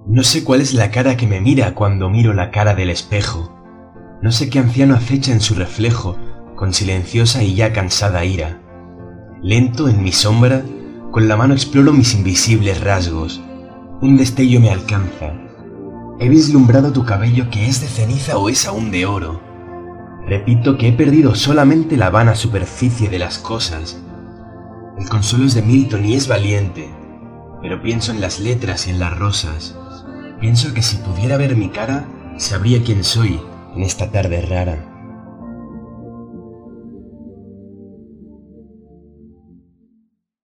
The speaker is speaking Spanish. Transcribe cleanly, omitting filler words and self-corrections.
No sé cuál es la cara que me mira cuando miro la cara del espejo. No sé qué anciano acecha en su reflejo con silenciosa y ya cansada ira. Lento en mi sombra, con la mano exploro mis invisibles rasgos. Un destello me alcanza. He vislumbrado tu cabello que es de ceniza o es aún de oro. Repito que he perdido solamente la vana superficie de las cosas. El consuelo es de Milton y es valiente, pero pienso en las letras y en las rosas. Pienso que si pudiera ver mi cara, sabría quién soy en esta tarde rara.